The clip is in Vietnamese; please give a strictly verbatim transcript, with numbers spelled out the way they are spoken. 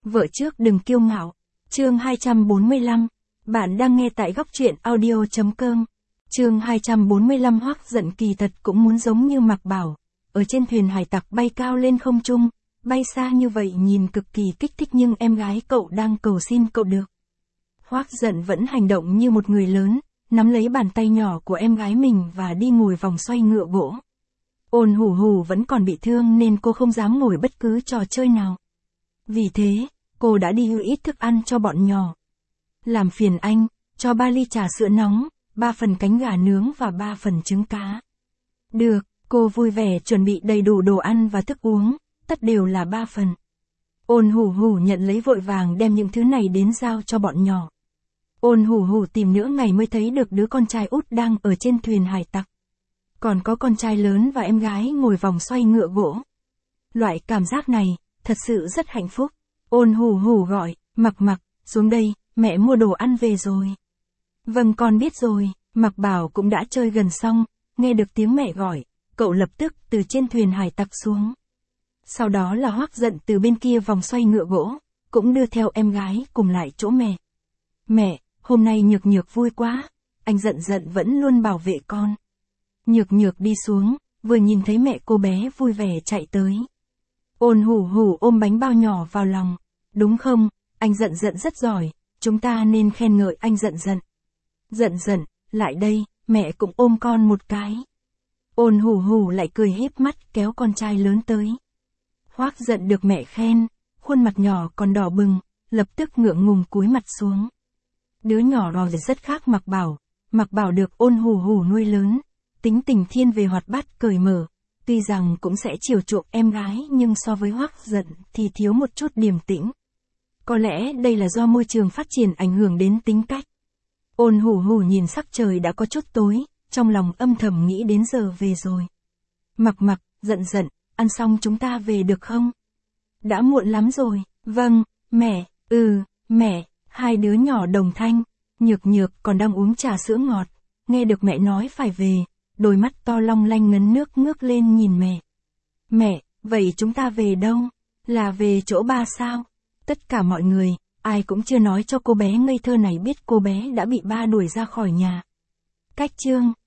Vợ trước đừng kiêu ngạo. Chương hai trăm bốn mươi lăm. Bạn đang nghe tại góc truyện audio chấm com. Chương hai trăm bốn mươi lăm. Hoắc Dận kỳ thật cũng muốn giống như Mạc Bảo, ở trên thuyền hải tặc bay cao lên không trung, bay xa như vậy nhìn cực kỳ kích thích, nhưng em gái cậu đang cầu xin cậu được. Hoắc Dận vẫn hành động như một người lớn, nắm lấy bàn tay nhỏ của em gái mình và đi ngồi vòng xoay ngựa gỗ. Ôn Hủ Hủ vẫn còn bị thương nên cô không dám ngồi bất cứ trò chơi nào. Vì thế, cô đã đi ưu ít thức ăn cho bọn nhỏ. Làm phiền anh, cho ba ly trà sữa nóng, ba phần cánh gà nướng và ba phần trứng cá. Được, cô vui vẻ chuẩn bị đầy đủ đồ ăn và thức uống, tất đều là ba phần. Ôn Hủ Hủ nhận lấy vội vàng đem những thứ này đến giao cho bọn nhỏ. Ôn Hủ Hủ tìm nửa ngày mới thấy được đứa con trai út đang ở trên thuyền hải tặc. Còn có con trai lớn và em gái ngồi vòng xoay ngựa gỗ. Loại cảm giác này, thật sự rất hạnh phúc. Ôn Hủ Hủ gọi, Mặc Mặc, xuống đây, mẹ mua đồ ăn về rồi. Vâng con biết rồi. Mạc Bảo cũng đã chơi gần xong, nghe được tiếng mẹ gọi, cậu lập tức từ trên thuyền hải tặc xuống. Sau đó là Hoắc Dận từ bên kia vòng xoay ngựa gỗ, cũng đưa theo em gái cùng lại chỗ mẹ. Mẹ, hôm nay Nhược Nhược vui quá, anh Dận Dận vẫn luôn bảo vệ con. Nhược Nhược đi xuống, vừa nhìn thấy mẹ cô bé vui vẻ chạy tới. Ôn Hủ Hủ ôm bánh bao nhỏ vào lòng, đúng không, anh Dận Dận rất giỏi, chúng ta nên khen ngợi anh Dận Dận. Dận Dận, lại đây, mẹ cũng ôm con một cái. Ôn Hủ Hủ lại cười híp mắt kéo con trai lớn tới. Hoắc Dận được mẹ khen, khuôn mặt nhỏ còn đỏ bừng, lập tức ngượng ngùng cúi mặt xuống. Đứa nhỏ rồi rất khác Mạc Bảo, Mạc Bảo được Ôn Hủ Hủ nuôi lớn, tính tình thiên về hoạt bát cởi mở, tuy rằng cũng sẽ chiều chuộng em gái nhưng so với Hoắc Dận thì thiếu một chút điềm tĩnh. Có lẽ đây là do môi trường phát triển ảnh hưởng đến tính cách. Ôn Hủ Hủ nhìn sắc trời đã có chút tối, trong lòng âm thầm nghĩ đến giờ về rồi. Mặc Mặc, Dận Dận, ăn xong chúng ta về được không? Đã muộn lắm rồi. Vâng, mẹ, ừ, mẹ, hai đứa nhỏ đồng thanh. Nhược Nhược còn đang uống trà sữa ngọt, nghe được mẹ nói phải về, đôi mắt to long lanh ngấn nước ngước lên nhìn mẹ. Mẹ, vậy chúng ta về đâu? Là về chỗ ba sao? Tất cả mọi người, ai cũng chưa nói cho cô bé ngây thơ này biết cô bé đã bị ba đuổi ra khỏi nhà. Cách chương